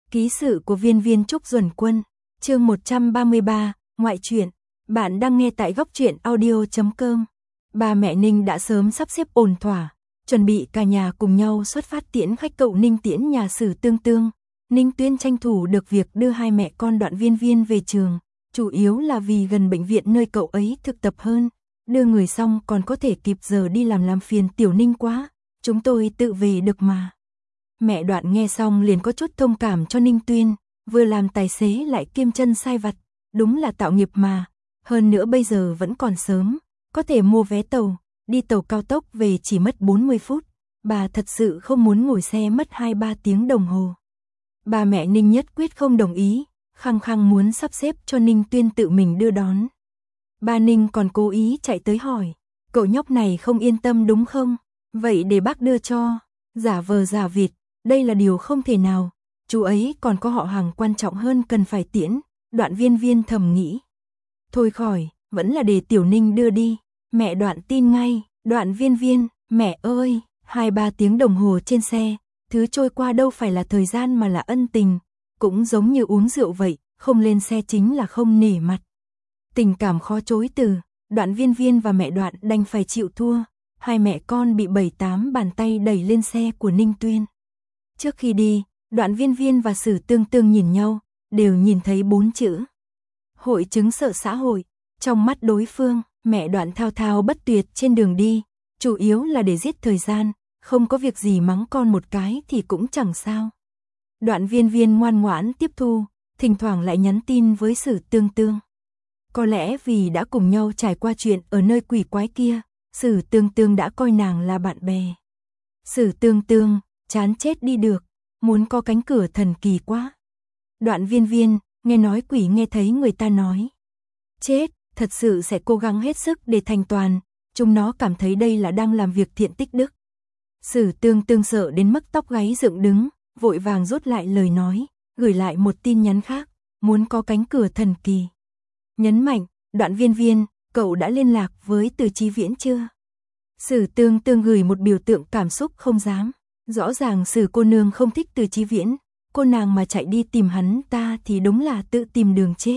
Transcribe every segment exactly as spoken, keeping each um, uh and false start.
Ký sự của viên viên Trúc Duẩn Quân, chương một trăm ba mươi ba, ngoại truyện. Bạn đang nghe tại góc truyện audio chấm com. Ba mẹ Ninh đã sớm sắp xếp ổn thỏa, chuẩn bị cả nhà cùng nhau xuất phát tiễn khách cậu Ninh tiễn nhà Sử Tương Tương. Ninh Tuyên tranh thủ được việc đưa hai mẹ con Đoạn Viên Viên về trường, chủ yếu là vì gần bệnh viện nơi cậu ấy thực tập hơn. Đưa người xong còn có thể kịp giờ đi làm làm phiền Tiểu Ninh quá, chúng tôi tự về được mà. Mẹ Đoạn nghe xong liền có chút thông cảm cho Ninh Tuyên, vừa làm tài xế lại kiêm chân sai vặt, đúng là tạo nghiệp mà. Hơn nữa bây giờ vẫn còn sớm, có thể mua vé tàu, đi tàu cao tốc về chỉ mất bốn mươi phút. Bà thật sự không muốn ngồi xe mất hai ba tiếng đồng hồ. Bà mẹ Ninh nhất quyết không đồng ý, khăng khăng muốn sắp xếp cho Ninh Tuyên tự mình đưa đón. Ba Ninh còn cố ý chạy tới hỏi, cậu nhóc này không yên tâm đúng không? Vậy để bác đưa cho. Giả vờ giả vịt, đây là điều không thể nào, chú ấy còn có họ hàng quan trọng hơn cần phải tiễn. Đoạn Viên Viên thầm nghĩ. Thôi khỏi, vẫn là để Tiểu Ninh đưa đi. Mẹ Đoạn tin ngay. Đoạn Viên Viên, mẹ ơi, hai ba tiếng đồng hồ trên xe, thứ trôi qua đâu phải là thời gian mà là ân tình, cũng giống như uống rượu vậy, không lên xe chính là không nể mặt. Tình cảm khó chối từ, Đoạn Viên Viên và mẹ Đoạn đành phải chịu thua, hai mẹ con bị bảy tám bàn tay đẩy lên xe của Ninh Tuyên. Trước khi đi, Đoạn Viên Viên và Sử Tương Tương nhìn nhau, đều nhìn thấy bốn chữ. Hội chứng sợ xã hội, trong mắt đối phương, mẹ Đoạn thao thao bất tuyệt trên đường đi, chủ yếu là để giết thời gian, không có việc gì mắng con một cái thì cũng chẳng sao. Đoạn Viên Viên ngoan ngoãn tiếp thu, thỉnh thoảng lại nhắn tin với Sử Tương Tương. Có lẽ vì đã cùng nhau trải qua chuyện ở nơi quỷ quái kia, Sử Tương Tương đã coi nàng là bạn bè. Sử Tương Tương, chán chết đi được, muốn có cánh cửa thần kỳ quá. Đoạn Viên Viên, nghe nói quỷ nghe thấy người ta nói. Chết, thật sự sẽ cố gắng hết sức để thành toàn, chúng nó cảm thấy đây là đang làm việc thiện tích đức. Sử Tương Tương sợ đến mức tóc gáy dựng đứng, vội vàng rút lại lời nói, gửi lại một tin nhắn khác, muốn có cánh cửa thần kỳ. Nhấn mạnh, Đoạn Viên Viên, cậu đã liên lạc với Từ Chí Viễn chưa? Sử Tương Tương gửi một biểu tượng cảm xúc không dám. Rõ ràng Sử cô nương không thích Từ Chí Viễn, cô nàng mà chạy đi tìm hắn ta thì đúng là tự tìm đường chết.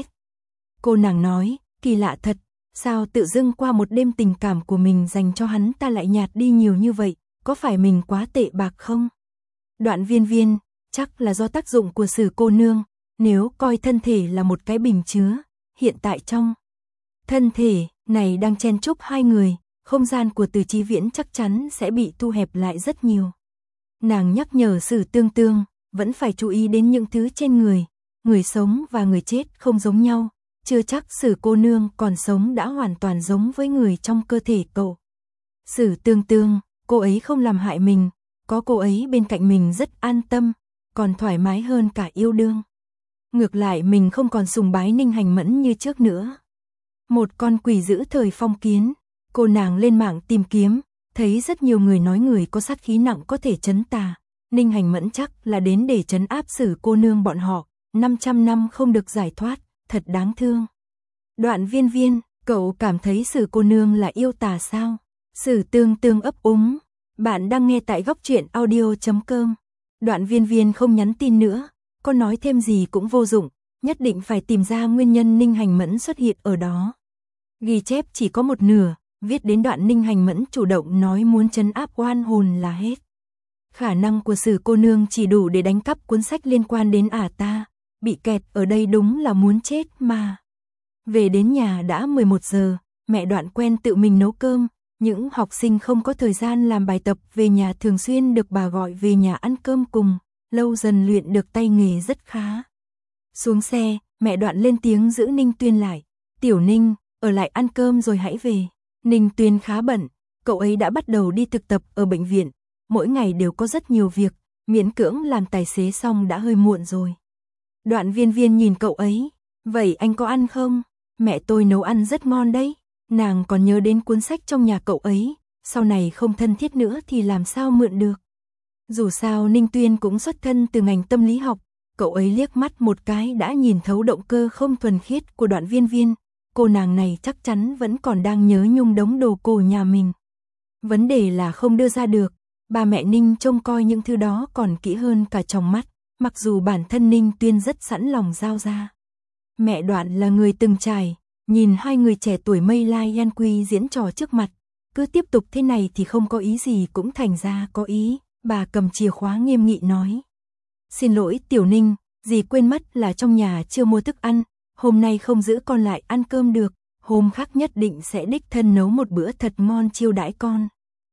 Cô nàng nói, kỳ lạ thật, sao tự dưng qua một đêm tình cảm của mình dành cho hắn ta lại nhạt đi nhiều như vậy, có phải mình quá tệ bạc không? Đoạn Viên Viên, chắc là do tác dụng của Sử cô nương, nếu coi thân thể là một cái bình chứa, hiện tại trong thân thể này đang chen chúc hai người, không gian của Từ Chí Viễn chắc chắn sẽ bị thu hẹp lại rất nhiều. Nàng nhắc nhở Sử Tương Tương, vẫn phải chú ý đến những thứ trên người, người sống và người chết không giống nhau, chưa chắc Sử cô nương còn sống đã hoàn toàn giống với người trong cơ thể cậu. Sử Tương Tương, cô ấy không làm hại mình, có cô ấy bên cạnh mình rất an tâm, còn thoải mái hơn cả yêu đương. Ngược lại mình không còn sùng bái Ninh Hành Mẫn như trước nữa. Một con quỷ dữ thời phong kiến, cô nàng lên mạng tìm kiếm, thấy rất nhiều người nói người có sát khí nặng có thể trấn tà. Ninh Hành Mẫn chắc là đến để trấn áp Sử cô nương bọn họ, năm trăm năm không được giải thoát, thật đáng thương. Đoạn Viên Viên, cậu cảm thấy Sử cô nương là yêu tà sao? Sử Tương Tương ấp úng, bạn đang nghe tại góc truyện audio chấm com. Đoạn Viên Viên không nhắn tin nữa, có nói thêm gì cũng vô dụng, nhất định phải tìm ra nguyên nhân Ninh Hành Mẫn xuất hiện ở đó. Ghi chép chỉ có một nửa, viết đến đoạn Ninh Hành Mẫn chủ động nói muốn trấn áp oan hồn là hết. Khả năng của Sử cô nương chỉ đủ để đánh cắp cuốn sách liên quan đến ả ta, bị kẹt ở đây đúng là muốn chết mà. Về đến nhà đã mười một giờ, mẹ Đoạn quen tự mình nấu cơm, những học sinh không có thời gian làm bài tập về nhà thường xuyên được bà gọi về nhà ăn cơm cùng, lâu dần luyện được tay nghề rất khá. Xuống xe, mẹ Đoạn lên tiếng giữ Ninh Tuyên lại, Tiểu Ninh, ở lại ăn cơm rồi hãy về. Ninh Tuyên khá bận, cậu ấy đã bắt đầu đi thực tập ở bệnh viện, mỗi ngày đều có rất nhiều việc, miễn cưỡng làm tài xế xong đã hơi muộn rồi. Đoạn Viên Viên nhìn cậu ấy, vậy anh có ăn không? Mẹ tôi nấu ăn rất ngon đấy. Nàng còn nhớ đến cuốn sách trong nhà cậu ấy, sau này không thân thiết nữa thì làm sao mượn được. Dù sao Ninh Tuyên cũng xuất thân từ ngành tâm lý học, cậu ấy liếc mắt một cái đã nhìn thấu động cơ không thuần khiết của Đoạn Viên Viên, cô nàng này chắc chắn vẫn còn đang nhớ nhung đống đồ cổ nhà mình. Vấn đề là không đưa ra được, ba mẹ Ninh trông coi những thứ đó còn kỹ hơn cả trong mắt, mặc dù bản thân Ninh Tuyên rất sẵn lòng giao ra. Mẹ Đoạn là người từng trải, nhìn hai người trẻ tuổi Mây Lai Yan Quy diễn trò trước mặt, cứ tiếp tục thế này thì không có ý gì cũng thành ra có ý, bà cầm chìa khóa nghiêm nghị nói. Xin lỗi Tiểu Ninh, dì quên mất là trong nhà chưa mua thức ăn, hôm nay không giữ con lại ăn cơm được, hôm khác nhất định sẽ đích thân nấu một bữa thật ngon chiêu đãi con.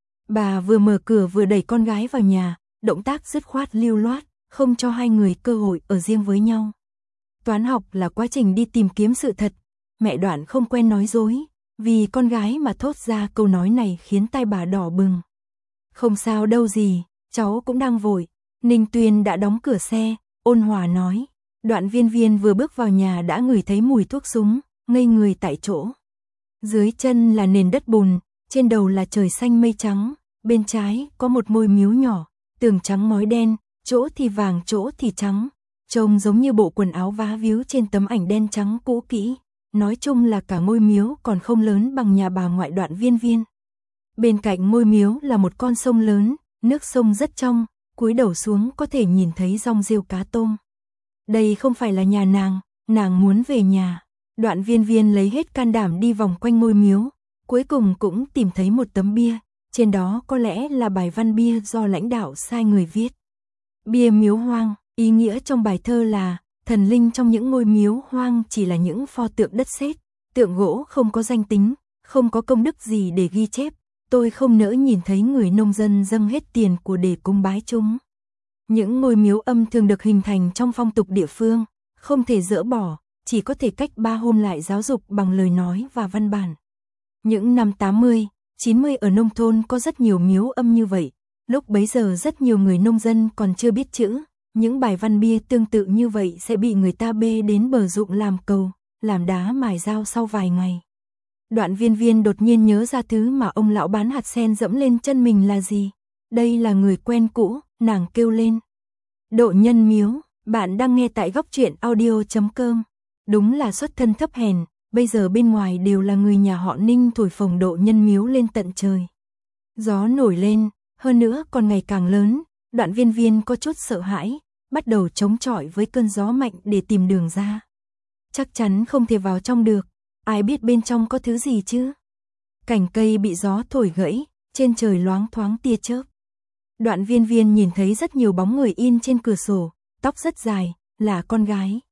Bà vừa mở cửa vừa đẩy con gái vào nhà, động tác dứt khoát lưu loát, không cho hai người cơ hội ở riêng với nhau. Toán học là quá trình đi tìm kiếm sự thật, mẹ Đoạn không quen nói dối, vì con gái mà thốt ra câu nói này khiến tai bà đỏ bừng. Không sao đâu gì, cháu cũng đang vội. Ninh Tuyên đã đóng cửa xe, ôn hòa nói. Đoạn Viên Viên vừa bước vào nhà đã ngửi thấy mùi thuốc súng, ngây người tại chỗ. Dưới chân là nền đất bùn, trên đầu là trời xanh mây trắng, bên trái có một ngôi miếu nhỏ, tường trắng ngói đen, chỗ thì vàng chỗ thì trắng, trông giống như bộ quần áo vá víu trên tấm ảnh đen trắng cũ kỹ. Nói chung là cả ngôi miếu còn không lớn bằng nhà bà ngoại Đoạn Viên Viên. Bên cạnh ngôi miếu là một con sông lớn, nước sông rất trong, cúi đầu xuống có thể nhìn thấy rong rêu cá tôm. Đây không phải là nhà nàng, nàng muốn về nhà. Đoạn Viên Viên lấy hết can đảm đi vòng quanh ngôi miếu, cuối cùng cũng tìm thấy một tấm bia, trên đó có lẽ là bài văn bia do lãnh đạo sai người viết. Bia miếu hoang, ý nghĩa trong bài thơ là thần linh trong những ngôi miếu hoang chỉ là những pho tượng đất sét, tượng gỗ không có danh tính, không có công đức gì để ghi chép. Tôi không nỡ nhìn thấy người nông dân dâng hết tiền của để cúng bái chúng. Những ngôi miếu âm thường được hình thành trong phong tục địa phương, không thể dỡ bỏ, chỉ có thể cách ba hôm lại giáo dục bằng lời nói và văn bản. Những năm tám mươi, chín mươi ở nông thôn có rất nhiều miếu âm như vậy, lúc bấy giờ rất nhiều người nông dân còn chưa biết chữ. Những bài văn bia tương tự như vậy sẽ bị người ta bê đến bờ ruộng làm cầu, làm đá mài dao sau vài ngày. Đoạn Viên Viên đột nhiên nhớ ra thứ mà ông lão bán hạt sen dẫm lên chân mình là gì. Đây là người quen cũ, nàng kêu lên. Độ Nhân Miếu, bạn đang nghe tại góc truyện audio chấm com. Đúng là xuất thân thấp hèn, bây giờ bên ngoài đều là người nhà họ Ninh thổi phồng Độ Nhân Miếu lên tận trời. Gió nổi lên, hơn nữa còn ngày càng lớn. Đoạn Viên Viên có chút sợ hãi, bắt đầu chống chọi với cơn gió mạnh để tìm đường ra. Chắc chắn không thể vào trong được, ai biết bên trong có thứ gì chứ. Cành cây bị gió thổi gãy, trên trời loáng thoáng tia chớp. Đoạn Viên Viên nhìn thấy rất nhiều bóng người in trên cửa sổ, tóc rất dài, là con gái.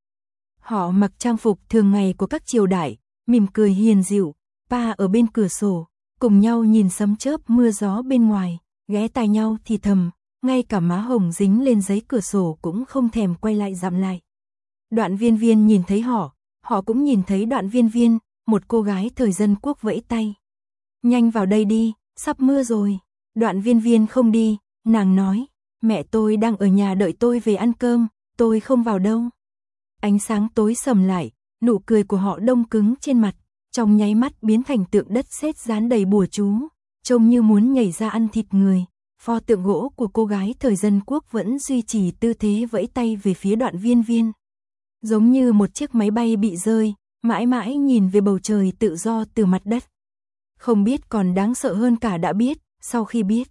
Họ mặc trang phục thường ngày của các triều đại, mỉm cười hiền dịu, pa ở bên cửa sổ, cùng nhau nhìn sấm chớp mưa gió bên ngoài, ghé tai nhau thì thầm. Ngay cả má hồng dính lên giấy cửa sổ cũng không thèm quay lại dặm lại. Đoạn Viên Viên nhìn thấy họ, họ cũng nhìn thấy Đoạn Viên Viên, một cô gái thời dân quốc vẫy tay. Nhanh vào đây đi, sắp mưa rồi. Đoạn Viên Viên không đi, nàng nói, mẹ tôi đang ở nhà đợi tôi về ăn cơm, tôi không vào đâu. Ánh sáng tối sầm lại, nụ cười của họ đông cứng trên mặt, trong nháy mắt biến thành tượng đất sét dán đầy bùa chú, trông như muốn nhảy ra ăn thịt người. Pho tượng gỗ của cô gái thời dân quốc vẫn duy trì tư thế vẫy tay về phía Đoạn Viên Viên. Giống như một chiếc máy bay bị rơi, mãi mãi nhìn về bầu trời tự do từ mặt đất. Không biết còn đáng sợ hơn cả đã biết, sau khi biết.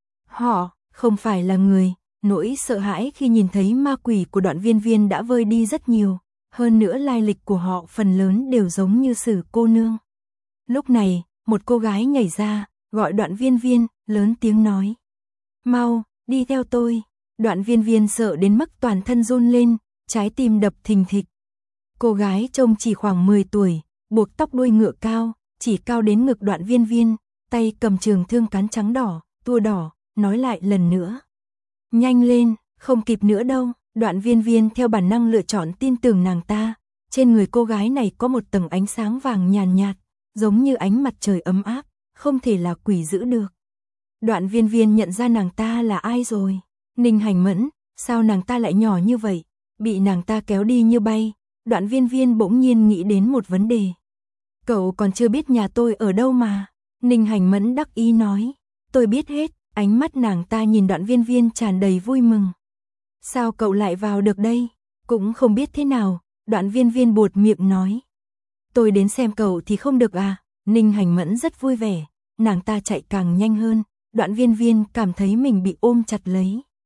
Họ, không phải là người, nỗi sợ hãi khi nhìn thấy ma quỷ của Đoạn Viên Viên đã vơi đi rất nhiều, hơn nữa lai lịch của họ phần lớn đều giống như Sử cô nương. Lúc này, một cô gái nhảy ra, gọi Đoạn Viên Viên, lớn tiếng nói. Mau, đi theo tôi. Đoạn Viên Viên sợ đến mức toàn thân run lên, trái tim đập thình thịch. Cô gái trông chỉ khoảng mười tuổi, buộc tóc đuôi ngựa cao, chỉ cao đến ngực Đoạn Viên Viên, tay cầm trường thương cán trắng đỏ, tua đỏ, nói lại lần nữa. Nhanh lên, không kịp nữa đâu. Đoạn Viên Viên theo bản năng lựa chọn tin tưởng nàng ta. Trên người cô gái này có một tầng ánh sáng vàng nhàn nhạt, giống như ánh mặt trời ấm áp, không thể là quỷ dữ được. Đoạn Viên Viên nhận ra nàng ta là ai rồi. Ninh Hành Mẫn, sao nàng ta lại nhỏ như vậy, bị nàng ta kéo đi như bay. Đoạn Viên Viên bỗng nhiên nghĩ đến một vấn đề. Cậu còn chưa biết nhà tôi ở đâu mà. Ninh Hành Mẫn đắc ý nói. Tôi biết hết. Ánh mắt nàng ta nhìn Đoạn Viên Viên tràn đầy vui mừng. Sao cậu lại vào được đây? Cũng không biết thế nào. Đoạn Viên Viên buột miệng nói. Tôi đến xem cậu thì không được à? Ninh Hành Mẫn rất vui vẻ. Nàng ta chạy càng nhanh hơn. Đoạn Viên Viên cảm thấy mình bị ôm chặt lấy.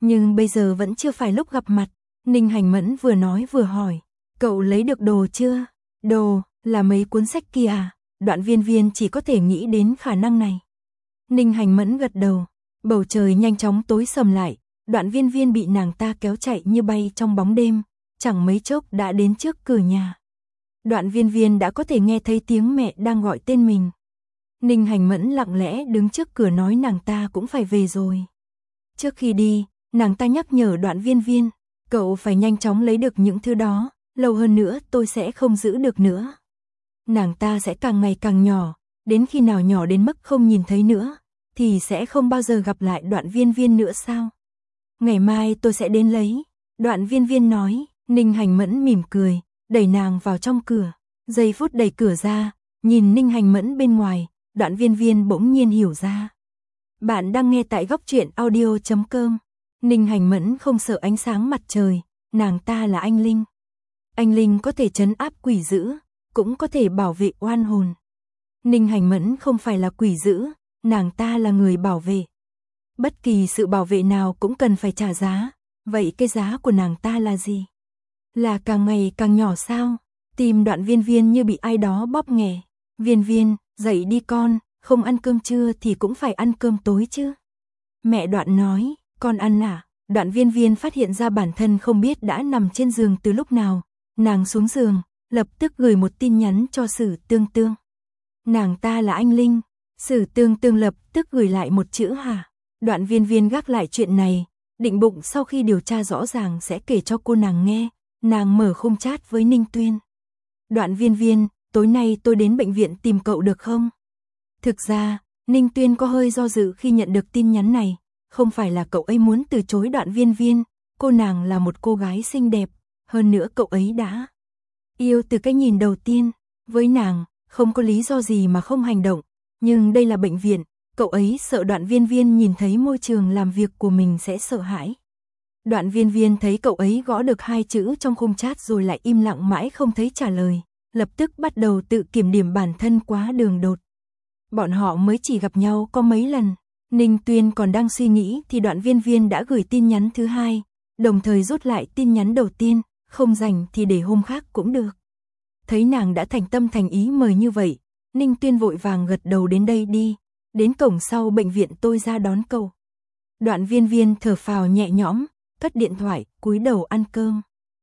Nhưng bây giờ vẫn chưa phải lúc gặp mặt. Ninh Hành Mẫn vừa nói vừa hỏi, cậu lấy được đồ chưa? Đồ, là mấy cuốn sách kia à? Đoạn Viên Viên chỉ có thể nghĩ đến khả năng này. Ninh Hành Mẫn gật đầu, bầu trời nhanh chóng tối sầm lại, Đoạn Viên Viên bị nàng ta kéo chạy như bay trong bóng đêm, chẳng mấy chốc đã đến trước cửa nhà. Đoạn Viên Viên đã có thể nghe thấy tiếng mẹ đang gọi tên mình. Ninh Hành Mẫn lặng lẽ đứng trước cửa nói nàng ta cũng phải về rồi. Trước khi đi, nàng ta nhắc nhở Đoạn Viên Viên, cậu phải nhanh chóng lấy được những thứ đó, lâu hơn nữa tôi sẽ không giữ được nữa. Nàng ta sẽ càng ngày càng nhỏ, đến khi nào nhỏ đến mức không nhìn thấy nữa, thì sẽ không bao giờ gặp lại Đoạn Viên Viên nữa sao? Ngày mai tôi sẽ đến lấy, Đoạn Viên Viên nói. Ninh Hành Mẫn mỉm cười, đẩy nàng vào trong cửa. Giây phút đẩy cửa ra, nhìn Ninh Hành Mẫn bên ngoài, Đoạn Viên Viên bỗng nhiên hiểu ra. Bạn đang nghe tại góc truyện audio chấm com. Ninh Hành Mẫn không sợ ánh sáng mặt trời, nàng ta là anh linh. Anh linh có thể trấn áp quỷ dữ, cũng có thể bảo vệ oan hồn. Ninh Hành Mẫn không phải là quỷ dữ, nàng ta là người bảo vệ. Bất kỳ sự bảo vệ nào cũng cần phải trả giá, vậy cái giá của nàng ta là gì? Là càng ngày càng nhỏ sao? Tim Đoạn Viên Viên như bị ai đó bóp nghẻ. Viên Viên, dậy đi con, không ăn cơm trưa thì cũng phải ăn cơm tối chứ. Mẹ Đoạn nói, con ăn à? Đoạn Viên Viên phát hiện ra bản thân không biết đã nằm trên giường từ lúc nào. Nàng xuống giường, lập tức gửi một tin nhắn cho Sử Tương Tương. Nàng ta là anh linh. Sử Tương Tương lập tức gửi lại một chữ hả. Đoạn Viên Viên gác lại chuyện này, định bụng sau khi điều tra rõ ràng sẽ kể cho cô nàng nghe. Nàng mở khung chat với Ninh Tuyên. Đoạn Viên Viên, tối nay tôi đến bệnh viện tìm cậu được không? Thực ra, Ninh Tuyên có hơi do dự khi nhận được tin nhắn này. Không phải là cậu ấy muốn từ chối Đoạn Viên Viên, cô nàng là một cô gái xinh đẹp. Hơn nữa cậu ấy đã yêu từ cái nhìn đầu tiên. Với nàng, không có lý do gì mà không hành động. Nhưng đây là bệnh viện, cậu ấy sợ Đoạn Viên Viên nhìn thấy môi trường làm việc của mình sẽ sợ hãi. Đoạn Viên Viên thấy cậu ấy gõ được hai chữ trong khung chat rồi lại im lặng mãi không thấy trả lời, lập tức bắt đầu tự kiểm điểm bản thân quá đường đột. Bọn họ mới chỉ gặp nhau có mấy lần, Ninh Tuyên còn đang suy nghĩ thì Đoạn Viên Viên đã gửi tin nhắn thứ hai, đồng thời rút lại tin nhắn đầu tiên, không rảnh thì để hôm khác cũng được. Thấy nàng đã thành tâm thành ý mời như vậy, Ninh Tuyên vội vàng gật đầu đến đây đi, đến cổng sau bệnh viện tôi ra đón cậu. Đoạn Viên Viên thở phào nhẹ nhõm, cất điện thoại, cúi đầu ăn cơm.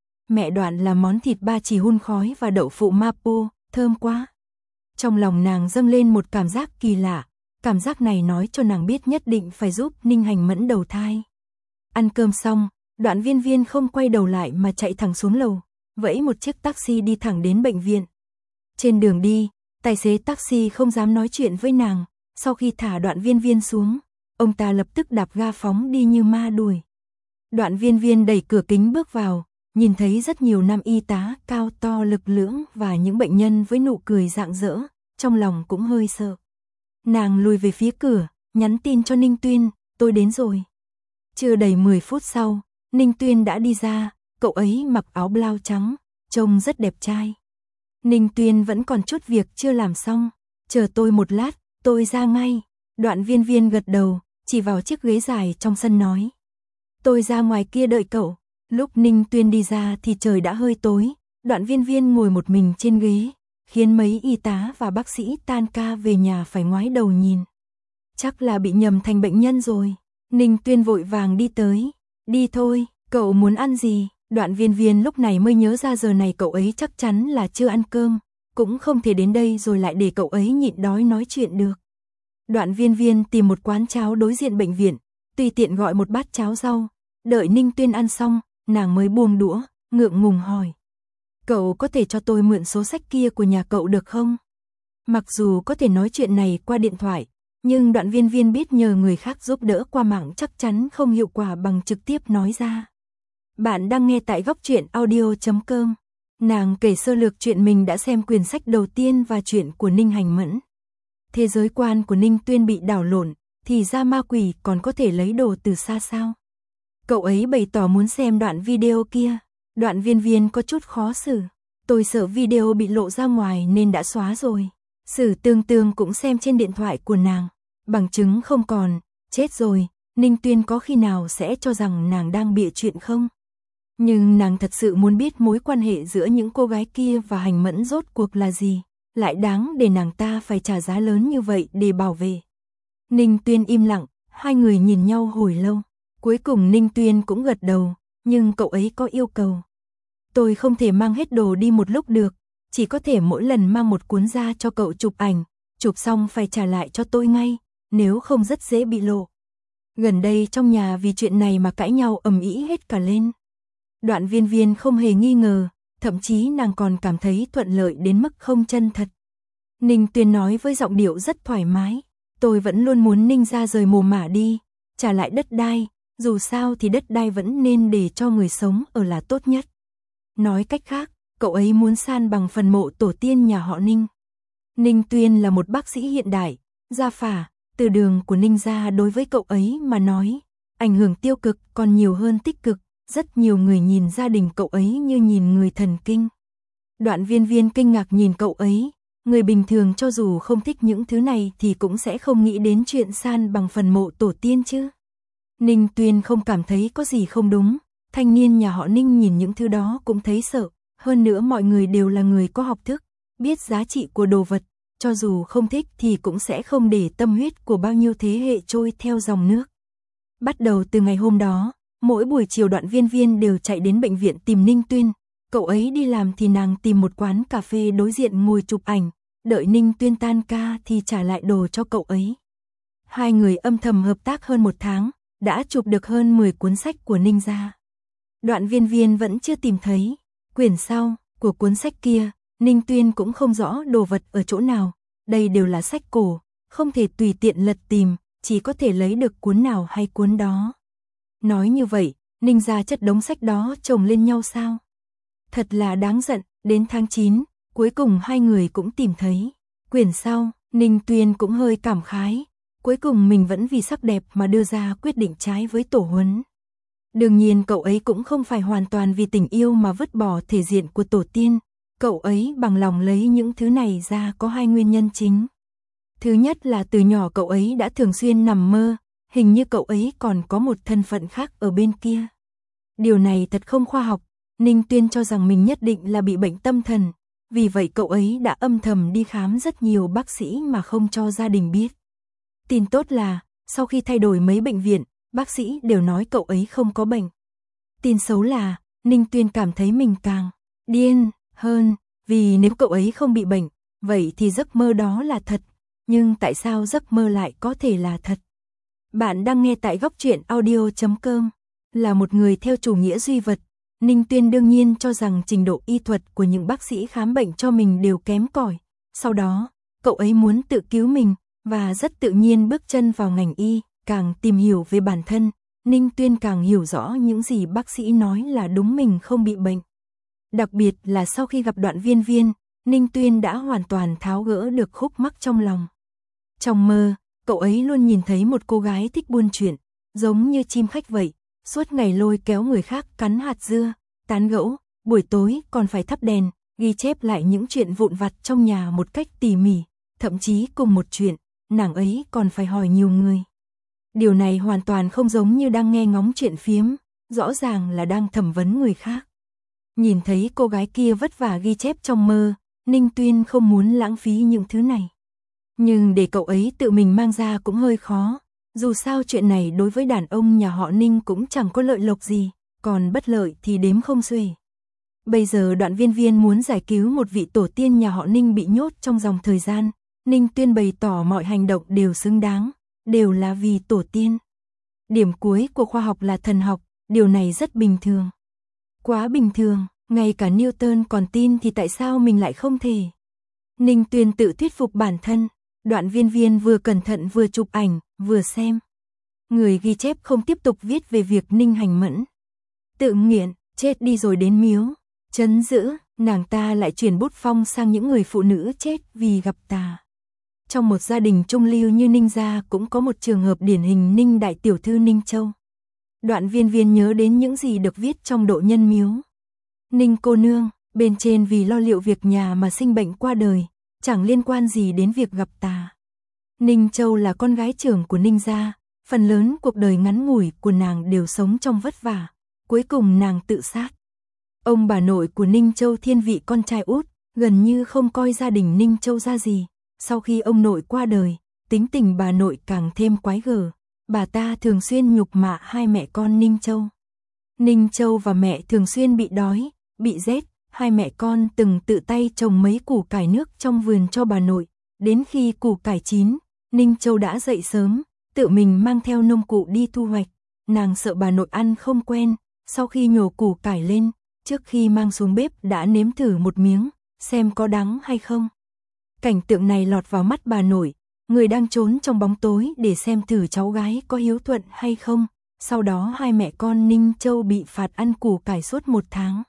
Mẹ Đoạn làm món thịt ba chỉ hun khói và đậu phụ mapo, thơm quá. Trong lòng nàng dâng lên một cảm giác kỳ lạ, cảm giác này nói cho nàng biết nhất định phải giúp Ninh Hành Mẫn đầu thai. Ăn cơm xong, Đoạn Viên Viên không quay đầu lại mà chạy thẳng xuống lầu, vẫy một chiếc taxi đi thẳng đến bệnh viện. Trên đường đi, tài xế taxi không dám nói chuyện với nàng, sau khi thả Đoạn Viên Viên xuống, ông ta lập tức đạp ga phóng đi như ma đuổi. Đoạn Viên Viên đẩy cửa kính bước vào, nhìn thấy rất nhiều nam y tá cao to lực lưỡng và những bệnh nhân với nụ cười rạng rỡ, trong lòng cũng hơi sợ. Nàng lùi về phía cửa, nhắn tin cho Ninh Tuyên, tôi đến rồi. Chưa đầy mười phút sau, Ninh Tuyên đã đi ra, cậu ấy mặc áo blau trắng, trông rất đẹp trai. Ninh Tuyên vẫn còn chút việc chưa làm xong, chờ tôi một lát, tôi ra ngay. Đoạn Viên Viên gật đầu, chỉ vào chiếc ghế dài trong sân nói. Tôi ra ngoài kia đợi cậu. Lúc Ninh Tuyên đi ra thì trời đã hơi tối, Đoạn Viên Viên ngồi một mình trên ghế, khiến mấy y tá và bác sĩ tan ca về nhà phải ngoái đầu nhìn. Chắc là bị nhầm thành bệnh nhân rồi. Ninh Tuyên vội vàng đi tới. Đi thôi, cậu muốn ăn gì? Đoạn Viên Viên lúc này mới nhớ ra giờ này cậu ấy chắc chắn là chưa ăn cơm, cũng không thể đến đây rồi lại để cậu ấy nhịn đói nói chuyện được. Đoạn Viên Viên tìm một quán cháo đối diện bệnh viện, tùy tiện gọi một bát cháo rau, đợi Ninh Tuyên ăn xong, nàng mới buông đũa, ngượng ngùng hỏi. Cậu có thể cho tôi mượn số sách kia của nhà cậu được không? Mặc dù có thể nói chuyện này qua điện thoại, nhưng Đoạn Viên Viên biết nhờ người khác giúp đỡ qua mạng chắc chắn không hiệu quả bằng trực tiếp nói ra. Bạn đang nghe tại góc truyện audio chấm com. Nàng kể sơ lược chuyện mình đã xem quyển sách đầu tiên và chuyện của Ninh Hành Mẫn. Thế giới quan của Ninh Tuyên bị đảo lộn, thì ra ma quỷ còn có thể lấy đồ từ xa sao? Cậu ấy bày tỏ muốn xem đoạn video kia. Đoạn Viên Viên có chút khó xử. Tôi sợ video bị lộ ra ngoài nên đã xóa rồi. Sử Tương Tương cũng xem trên điện thoại của nàng. Bằng chứng không còn, chết rồi, Ninh Tuyên có khi nào sẽ cho rằng nàng đang bịa chuyện không? Nhưng nàng thật sự muốn biết mối quan hệ giữa những cô gái kia và Hành Mẫn rốt cuộc là gì, lại đáng để nàng ta phải trả giá lớn như vậy để bảo vệ. Ninh Tuyên im lặng, hai người nhìn nhau hồi lâu. Cuối cùng Ninh Tuyên cũng gật đầu, nhưng cậu ấy có yêu cầu. Tôi không thể mang hết đồ đi một lúc được, chỉ có thể mỗi lần mang một cuốn ra cho cậu chụp ảnh, chụp xong phải trả lại cho tôi ngay, nếu không rất dễ bị lộ. Gần đây trong nhà vì chuyện này mà cãi nhau ầm ĩ hết cả lên. Đoạn Viên Viên không hề nghi ngờ, thậm chí nàng còn cảm thấy thuận lợi đến mức không chân thật. Ninh Tuyên nói với giọng điệu rất thoải mái, tôi vẫn luôn muốn Ninh gia rời Mồ Mả đi, trả lại đất đai, dù sao thì đất đai vẫn nên để cho người sống ở là tốt nhất. Nói cách khác, cậu ấy muốn san bằng phần mộ tổ tiên nhà họ Ninh. Ninh Tuyên là một bác sĩ hiện đại, gia phả, từ đường của Ninh gia đối với cậu ấy mà nói, ảnh hưởng tiêu cực còn nhiều hơn tích cực, rất nhiều người nhìn gia đình cậu ấy như nhìn người thần kinh. Đoạn Viên Viên kinh ngạc nhìn cậu ấy, người bình thường cho dù không thích những thứ này thì cũng sẽ không nghĩ đến chuyện san bằng phần mộ tổ tiên chứ. Ninh Tuyên không cảm thấy có gì không đúng, thanh niên nhà họ Ninh nhìn những thứ đó cũng thấy sợ, hơn nữa mọi người đều là người có học thức, biết giá trị của đồ vật, cho dù không thích thì cũng sẽ không để tâm huyết của bao nhiêu thế hệ trôi theo dòng nước. Bắt đầu từ ngày hôm đó, mỗi buổi chiều Đoạn Viên Viên đều chạy đến bệnh viện tìm Ninh Tuyên, cậu ấy đi làm thì nàng tìm một quán cà phê đối diện ngồi chụp ảnh, đợi Ninh Tuyên tan ca thì trả lại đồ cho cậu ấy. Hai người âm thầm hợp tác hơn một tháng, đã chụp được hơn mười cuốn sách của Ninh gia. Đoạn Viên Viên vẫn chưa tìm thấy quyển sau của cuốn sách kia, Ninh Tuyên cũng không rõ đồ vật ở chỗ nào, đây đều là sách cổ, không thể tùy tiện lật tìm, chỉ có thể lấy được cuốn nào hay cuốn đó. Nói như vậy, Ninh gia chất đống sách đó chồng lên nhau sao? Thật là đáng giận, đến tháng chín, cuối cùng hai người cũng tìm thấy quyển sau, Ninh Tuyên cũng hơi cảm khái, cuối cùng mình vẫn vì sắc đẹp mà đưa ra quyết định trái với tổ huấn. Đương nhiên cậu ấy cũng không phải hoàn toàn vì tình yêu mà vứt bỏ thể diện của tổ tiên, cậu ấy bằng lòng lấy những thứ này ra có hai nguyên nhân chính. Thứ nhất là từ nhỏ cậu ấy đã thường xuyên nằm mơ, hình như cậu ấy còn có một thân phận khác ở bên kia. Điều này thật không khoa học, Ninh Tuyên cho rằng mình nhất định là bị bệnh tâm thần, vì vậy cậu ấy đã âm thầm đi khám rất nhiều bác sĩ mà không cho gia đình biết. Tin tốt là, sau khi thay đổi mấy bệnh viện, bác sĩ đều nói cậu ấy không có bệnh. Tin xấu là, Ninh Tuyên cảm thấy mình càng điên hơn, vì nếu cậu ấy không bị bệnh, vậy thì giấc mơ đó là thật, nhưng tại sao giấc mơ lại có thể là thật? Bạn đang nghe tại góc truyện audio chấm com, là một người theo chủ nghĩa duy vật, Ninh Tuyên đương nhiên cho rằng trình độ y thuật của những bác sĩ khám bệnh cho mình đều kém cỏi. Sau đó, cậu ấy muốn tự cứu mình, và rất tự nhiên bước chân vào ngành y, càng tìm hiểu về bản thân, Ninh Tuyên càng hiểu rõ những gì bác sĩ nói là đúng mình không bị bệnh. Đặc biệt là sau khi gặp Đoạn Viên Viên, Ninh Tuyên đã hoàn toàn tháo gỡ được khúc mắc trong lòng. Trong mơ, cậu ấy luôn nhìn thấy một cô gái thích buôn chuyện, giống như chim khách vậy, suốt ngày lôi kéo người khác cắn hạt dưa, tán gẫu, buổi tối còn phải thắp đèn, ghi chép lại những chuyện vụn vặt trong nhà một cách tỉ mỉ, thậm chí cùng một chuyện, nàng ấy còn phải hỏi nhiều người. Điều này hoàn toàn không giống như đang nghe ngóng chuyện phiếm, rõ ràng là đang thẩm vấn người khác. Nhìn thấy cô gái kia vất vả ghi chép trong mơ, Ninh Tuyên không muốn lãng phí những thứ này. Nhưng để cậu ấy tự mình mang ra cũng hơi khó, dù sao chuyện này đối với đàn ông nhà họ Ninh cũng chẳng có lợi lộc gì, còn bất lợi thì đếm không xuể. Bây giờ Đoạn Viên Viên muốn giải cứu một vị tổ tiên nhà họ Ninh bị nhốt trong dòng thời gian, Ninh Tuyên bày tỏ mọi hành động đều xứng đáng, đều là vì tổ tiên. Điểm cuối của khoa học là thần học, điều này rất bình thường. Quá bình thường, ngay cả Newton còn tin thì tại sao mình lại không thể? Ninh Tuyên tự thuyết phục bản thân, Đoạn Viên Viên vừa cẩn thận vừa chụp ảnh, vừa xem. Người ghi chép không tiếp tục viết về việc Ninh Hành Mẫn tự nghiện, chết đi rồi đến miếu, trấn giữ, nàng ta lại chuyển bút phong sang những người phụ nữ chết vì gặp tà. Trong một gia đình trung lưu như Ninh gia cũng có một trường hợp điển hình Ninh đại tiểu thư Ninh Châu. Đoạn Viên Viên nhớ đến những gì được viết trong độ nhân miếu. Ninh cô nương, bên trên vì lo liệu việc nhà mà sinh bệnh qua đời, chẳng liên quan gì đến việc gặp tà. Ninh Châu là con gái trưởng của Ninh gia, Phần lớn cuộc đời ngắn ngủi của nàng đều sống trong vất vả, cuối cùng nàng tự sát. Ông bà nội của Ninh Châu thiên vị con trai út, gần như không coi gia đình Ninh Châu ra gì. Sau khi ông nội qua đời, tính tình bà nội càng thêm quái gở, bà ta thường xuyên nhục mạ hai mẹ con Ninh Châu. Ninh Châu và mẹ thường xuyên bị đói, bị rét, hai mẹ con từng tự tay trồng mấy củ cải nước trong vườn cho bà nội. Đến khi củ cải chín, Ninh Châu đã dậy sớm, tự mình mang theo nông cụ đi thu hoạch. Nàng sợ bà nội ăn không quen, sau khi nhổ củ cải lên, trước khi mang xuống bếp đã nếm thử một miếng, xem có đắng hay không. Cảnh tượng này lọt vào mắt bà nội, người đang trốn trong bóng tối để xem thử cháu gái có hiếu thuận hay không. Sau đó hai mẹ con Ninh Châu bị phạt ăn củ cải suốt một tháng.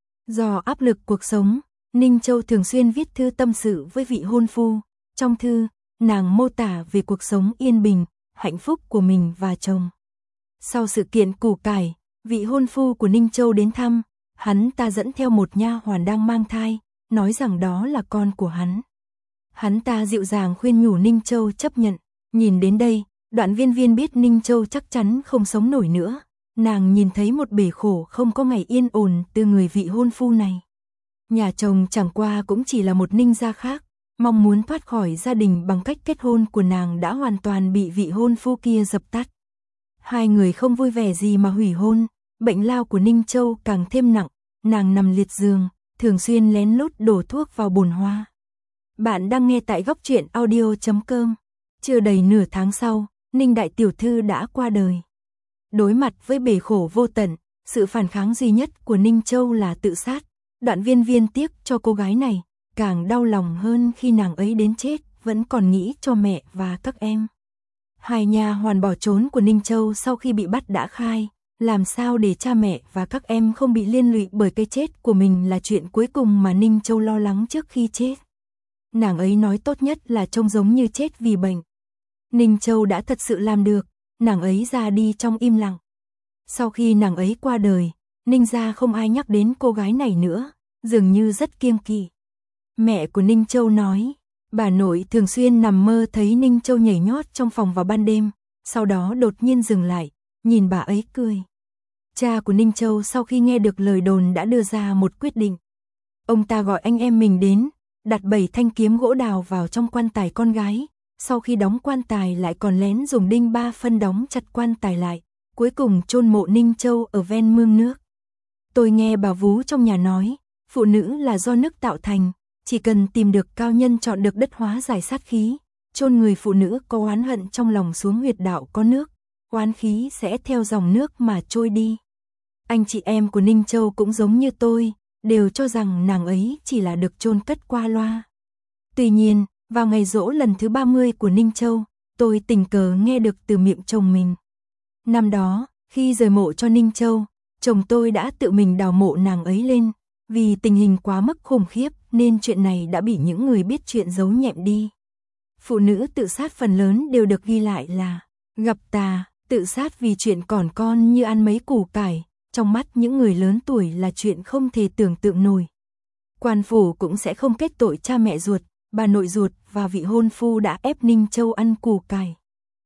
Do áp lực cuộc sống, Ninh Châu thường xuyên viết thư tâm sự với vị hôn phu. Trong thư, nàng mô tả về cuộc sống yên bình, hạnh phúc của mình và chồng. Sau sự kiện củ cải, vị hôn phu của Ninh Châu đến thăm, hắn ta dẫn theo một nha hoàn đang mang thai, nói rằng đó là con của hắn. Hắn ta dịu dàng khuyên nhủ Ninh Châu chấp nhận. Nhìn đến đây, Đoạn Viên Viên biết Ninh Châu chắc chắn không sống nổi nữa. Nàng nhìn thấy một bể khổ không có ngày yên ổn từ người vị hôn phu này. Nhà chồng chẳng qua cũng chỉ là một Ninh gia khác, mong muốn thoát khỏi gia đình bằng cách kết hôn của nàng đã hoàn toàn bị vị hôn phu kia dập tắt. Hai người không vui vẻ gì mà hủy hôn, bệnh lao của Ninh Châu càng thêm nặng, nàng nằm liệt giường, thường xuyên lén lút đổ thuốc vào bồn hoa. Bạn đang nghe tại góc truyện audio chấm com. Chưa đầy nửa tháng sau, Ninh đại tiểu thư đã qua đời. Đối mặt với bể khổ vô tận, sự phản kháng duy nhất của Ninh Châu là tự sát. Đoạn Viên Viên tiếc cho cô gái này, càng đau lòng hơn khi nàng ấy đến chết, vẫn còn nghĩ cho mẹ và các em. Hai nha hoàn bỏ trốn của Ninh Châu sau khi bị bắt đã khai, làm sao để cha mẹ và các em không bị liên lụy bởi cái chết của mình là chuyện cuối cùng mà Ninh Châu lo lắng trước khi chết. Nàng ấy nói tốt nhất là trông giống như chết vì bệnh. Ninh Châu đã thật sự làm được, nàng ấy ra đi trong im lặng. Sau khi nàng ấy qua đời, Ninh gia không ai nhắc đến cô gái này nữa, dường như rất kiêng kỵ. Mẹ của Ninh Châu nói, bà nội thường xuyên nằm mơ thấy Ninh Châu nhảy nhót trong phòng vào ban đêm, sau đó đột nhiên dừng lại, nhìn bà ấy cười. Cha của Ninh Châu sau khi nghe được lời đồn đã đưa ra một quyết định. Ông ta gọi anh em mình đến, đặt bảy thanh kiếm gỗ đào vào trong quan tài con gái, sau khi đóng quan tài lại còn lén dùng đinh ba phân đóng chặt quan tài lại, cuối cùng chôn mộ Ninh Châu ở ven mương nước. Tôi nghe bà vú trong nhà nói, phụ nữ là do nước tạo thành, chỉ cần tìm được cao nhân chọn được đất hóa giải sát khí, chôn người phụ nữ có oán hận trong lòng xuống huyệt đạo có nước, oán khí sẽ theo dòng nước mà trôi đi. Anh chị em của Ninh Châu cũng giống như tôi, đều cho rằng nàng ấy chỉ là được chôn cất qua loa. Tuy nhiên, vào ngày giỗ lần thứ ba mươi của Ninh Châu, tôi tình cờ nghe được từ miệng chồng mình. Năm đó, khi rời mộ cho Ninh Châu, chồng tôi đã tự mình đào mộ nàng ấy lên, vì tình hình quá mức khủng khiếp nên chuyện này đã bị những người biết chuyện giấu nhẹm đi. Phụ nữ tự sát phần lớn đều được ghi lại là gặp tà, tự sát vì chuyện còn con như ăn mấy củ cải, trong mắt những người lớn tuổi là chuyện không thể tưởng tượng nổi. Quan phủ cũng sẽ không kết tội cha mẹ ruột, bà nội ruột và vị hôn phu đã ép Ninh Châu ăn củ cải.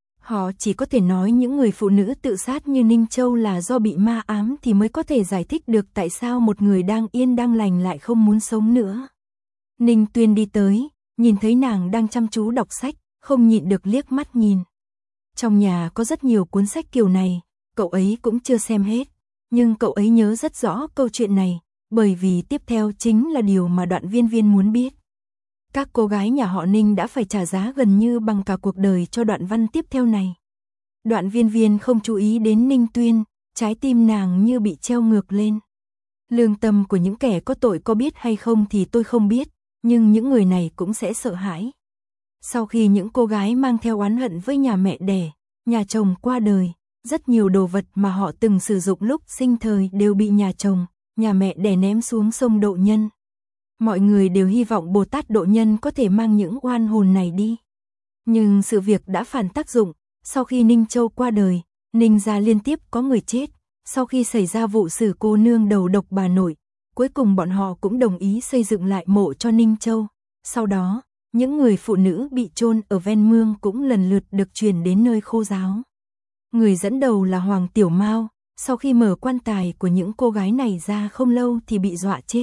Họ chỉ có thể nói những người phụ nữ tự sát như Ninh Châu là do bị ma ám thì mới có thể giải thích được tại sao một người đang yên đang lành lại không muốn sống nữa. Ninh Tuyên đi tới, nhìn thấy nàng đang chăm chú đọc sách, không nhịn được liếc mắt nhìn. Trong nhà có rất nhiều cuốn sách kiểu này, cậu ấy cũng chưa xem hết, nhưng cậu ấy nhớ rất rõ câu chuyện này, bởi vì tiếp theo chính là điều mà Đoạn Viên Viên muốn biết. Các cô gái nhà họ Ninh đã phải trả giá gần như bằng cả cuộc đời cho đoạn văn tiếp theo này. Đoạn Viên Viên không chú ý đến Ninh Tuyên, trái tim nàng như bị treo ngược lên. Lương tâm của những kẻ có tội có biết hay không thì tôi không biết, nhưng những người này cũng sẽ sợ hãi. Sau khi những cô gái mang theo oán hận với nhà mẹ đẻ, nhà chồng qua đời, rất nhiều đồ vật mà họ từng sử dụng lúc sinh thời đều bị nhà chồng, nhà mẹ đẻ ném xuống sông Độ Nhân. Mọi người đều hy vọng Bồ Tát Độ Nhân có thể mang những oan hồn này đi. Nhưng sự việc đã phản tác dụng, sau khi Ninh Châu qua đời, Ninh gia liên tiếp có người chết, sau khi xảy ra vụ xử cô nương đầu độc bà nội, cuối cùng bọn họ cũng đồng ý xây dựng lại mộ cho Ninh Châu. Sau đó, những người phụ nữ bị chôn ở ven mương cũng lần lượt được chuyển đến nơi khô ráo. người dẫn đầu là Hoàng Tiểu Mao, sau khi mở quan tài của những cô gái này ra không lâu thì bị dọa chết.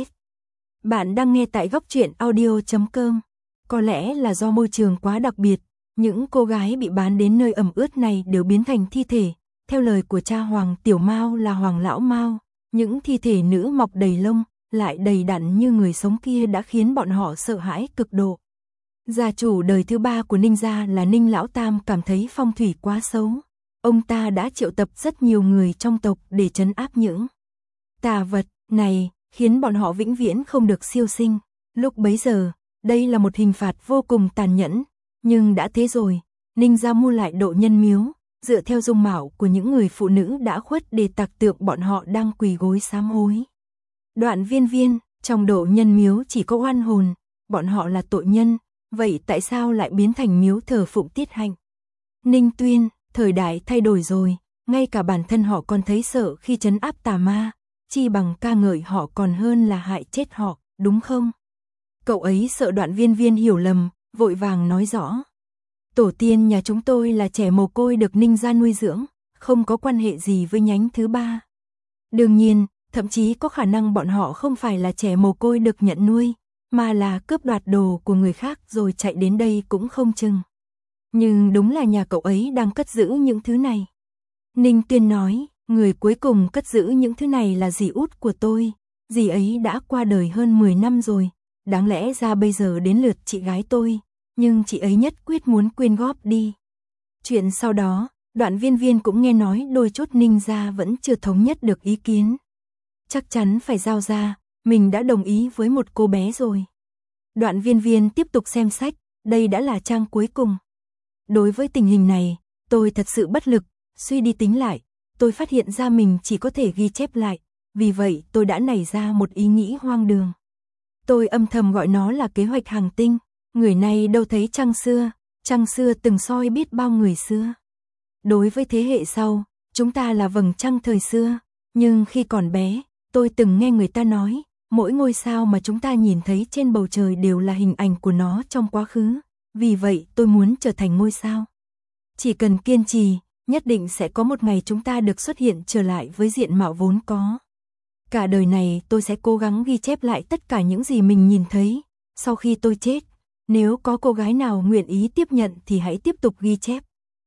Bạn đang nghe tại góc truyện audio chấm com. Có lẽ là do môi trường quá đặc biệt, những cô gái bị bán đến nơi ẩm ướt này đều biến thành thi thể. Theo lời của cha Hoàng Tiểu Mao là Hoàng Lão Mao, những thi thể nữ mọc đầy lông, lại đầy đặn như người sống kia đã khiến bọn họ sợ hãi cực độ. Gia chủ đời thứ ba của Ninh gia là Ninh Lão Tam cảm thấy phong thủy quá xấu. Ông ta đã triệu tập rất nhiều người trong tộc để trấn áp những tà vật này, khiến bọn họ vĩnh viễn không được siêu sinh. Lúc bấy giờ, đây là một hình phạt vô cùng tàn nhẫn, nhưng đã thế rồi, Ninh gia mua lại Độ Nhân Miếu, dựa theo dung mạo của những người phụ nữ đã khuất để tạc tượng bọn họ đang quỳ gối sám hối. Đoạn Viên Viên, trong Độ Nhân Miếu chỉ có oan hồn, bọn họ là tội nhân, vậy tại sao lại biến thành miếu thờ phụng tiết hạnh? Ninh Tuyên, thời đại thay đổi rồi, ngay cả bản thân họ còn thấy sợ khi trấn áp tà ma, chi bằng ca ngợi họ còn hơn là hại chết họ, đúng không? Cậu ấy sợ Đoạn Viên Viên hiểu lầm, vội vàng nói rõ. Tổ tiên nhà chúng tôi là trẻ mồ côi được Ninh gia nuôi dưỡng, không có quan hệ gì với nhánh thứ ba. Đương nhiên, thậm chí có khả năng bọn họ không phải là trẻ mồ côi được nhận nuôi, mà là cướp đoạt đồ của người khác rồi chạy đến đây cũng không chừng. Nhưng đúng là nhà cậu ấy đang cất giữ những thứ này. Ninh Tuyên nói, người cuối cùng cất giữ những thứ này là dì út của tôi, dì ấy đã qua đời hơn mười năm rồi, đáng lẽ ra bây giờ đến lượt chị gái tôi, nhưng chị ấy nhất quyết muốn quyên góp đi. Chuyện sau đó, Đoạn Viên Viên cũng nghe nói đôi chút Ninh gia vẫn chưa thống nhất được ý kiến. Chắc chắn phải giao ra, mình đã đồng ý với một cô bé rồi. Đoạn Viên Viên tiếp tục xem sách, đây đã là trang cuối cùng. Đối với tình hình này, tôi thật sự bất lực, suy đi tính lại, tôi phát hiện ra mình chỉ có thể ghi chép lại, vì vậy tôi đã nảy ra một ý nghĩ hoang đường. Tôi âm thầm gọi nó là kế hoạch hàng tinh, người này đâu thấy trăng xưa, trăng xưa từng soi biết bao người xưa. Đối với thế hệ sau, chúng ta là vầng trăng thời xưa, nhưng khi còn bé, tôi từng nghe người ta nói, mỗi ngôi sao mà chúng ta nhìn thấy trên bầu trời đều là hình ảnh của nó trong quá khứ, vì vậy tôi muốn trở thành ngôi sao. Chỉ cần kiên trì, nhất định sẽ có một ngày chúng ta được xuất hiện trở lại với diện mạo vốn có. Cả đời này tôi sẽ cố gắng ghi chép lại tất cả những gì mình nhìn thấy, sau khi tôi chết, nếu có cô gái nào nguyện ý tiếp nhận thì hãy tiếp tục ghi chép.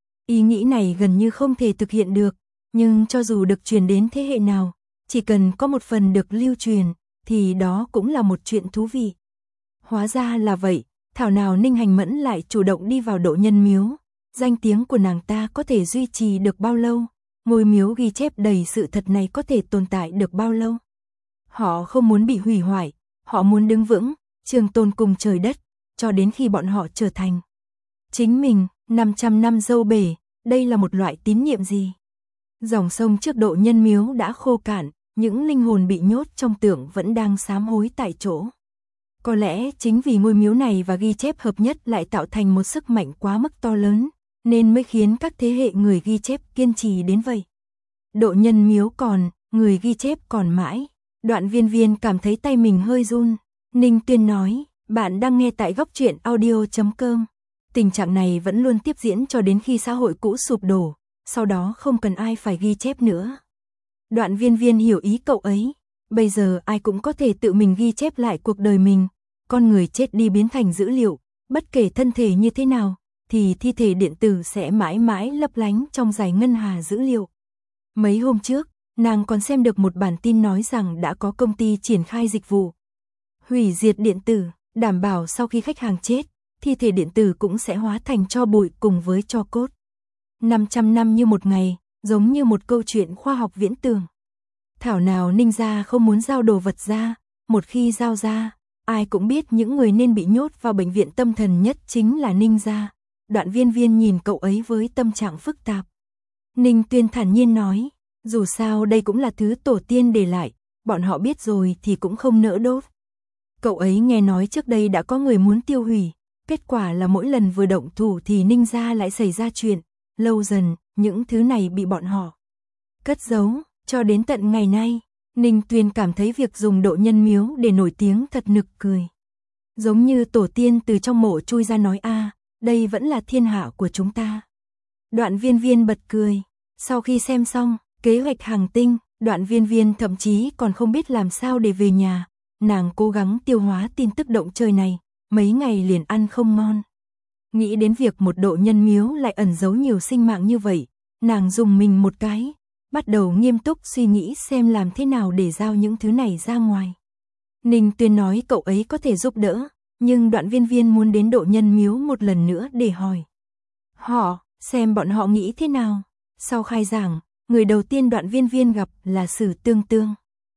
Ý nghĩ này gần như không thể thực hiện được, nhưng cho dù được truyền đến thế hệ nào, chỉ cần có một phần được lưu truyền, thì đó cũng là một chuyện thú vị. Hóa ra là vậy, thảo nào Ninh Hành Mẫn lại chủ động đi vào Độ Nhân Miếu, danh tiếng của nàng ta có thể duy trì được bao lâu, ngôi miếu ghi chép đầy sự thật này có thể tồn tại được bao lâu. Họ không muốn bị hủy hoại, họ muốn đứng vững, trường tồn cùng trời đất, cho đến khi bọn họ trở thành chính mình. Năm trăm năm dâu bể, đây là một loại tín nhiệm gì? Dòng sông trước Độ Nhân Miếu đã khô cạn, những linh hồn bị nhốt trong tượng vẫn đang sám hối tại chỗ. Có lẽ chính vì ngôi miếu này và ghi chép hợp nhất lại tạo thành một sức mạnh quá mức to lớn, nên mới khiến các thế hệ người ghi chép kiên trì đến vậy. Độ Nhân Miếu còn, người ghi chép còn mãi. Đoạn Viên Viên cảm thấy tay mình hơi run. Ninh Tuyên nói, bạn đang nghe tại góc truyện audio chấm com. Tình trạng này vẫn luôn tiếp diễn cho đến khi xã hội cũ sụp đổ, sau đó không cần ai phải ghi chép nữa. Đoạn Viên Viên hiểu ý cậu ấy, bây giờ ai cũng có thể tự mình ghi chép lại cuộc đời mình, con người chết đi biến thành dữ liệu, bất kể thân thể như thế nào, thì thi thể điện tử sẽ mãi mãi lấp lánh trong dải ngân hà dữ liệu. Mấy hôm trước, nàng còn xem được một bản tin nói rằng đã có công ty triển khai dịch vụ hủy diệt điện tử, đảm bảo sau khi khách hàng chết, thi thể điện tử cũng sẽ hóa thành tro bụi cùng với tro cốt. năm trăm năm như một ngày, giống như một câu chuyện khoa học viễn tưởng. Thảo nào Ninh gia không muốn giao đồ vật ra, một khi giao ra, ai cũng biết những người nên bị nhốt vào bệnh viện tâm thần nhất chính là Ninh gia. Đoạn Viên Viên nhìn cậu ấy với tâm trạng phức tạp. Ninh Tuyên thản nhiên nói, dù sao đây cũng là thứ tổ tiên để lại, bọn họ biết rồi thì cũng không nỡ đốt. Cậu ấy nghe nói trước đây đã có người muốn tiêu hủy, kết quả là mỗi lần vừa động thủ thì Ninh gia lại xảy ra chuyện, lâu dần, những thứ này bị bọn họ cất giấu, cho đến tận ngày nay. Ninh Tuyên cảm thấy việc dùng Độ Nhân Miếu để nổi tiếng thật nực cười. Giống như tổ tiên từ trong mộ chui ra nói a, đây vẫn là thiên hạ của chúng ta. Đoạn Viên Viên bật cười, Sau khi xem xong, kế hoạch hành tinh, Đoạn Viên Viên thậm chí còn không biết làm sao để về nhà, nàng cố gắng tiêu hóa tin tức động trời này, mấy ngày liền ăn không ngon. Nghĩ đến việc một độ nhân miếu lại ẩn giấu nhiều sinh mạng như vậy, nàng dùng mình một cái, bắt đầu nghiêm túc suy nghĩ xem làm thế nào để giao những thứ này ra ngoài. Ninh Tuyên nói cậu ấy có thể giúp đỡ, nhưng Đoạn Viên Viên muốn đến độ nhân miếu một lần nữa để hỏi họ, xem bọn họ nghĩ thế nào. Sau khai giảng, người đầu tiên Đoạn Viên Viên gặp là Sử Tương Tương.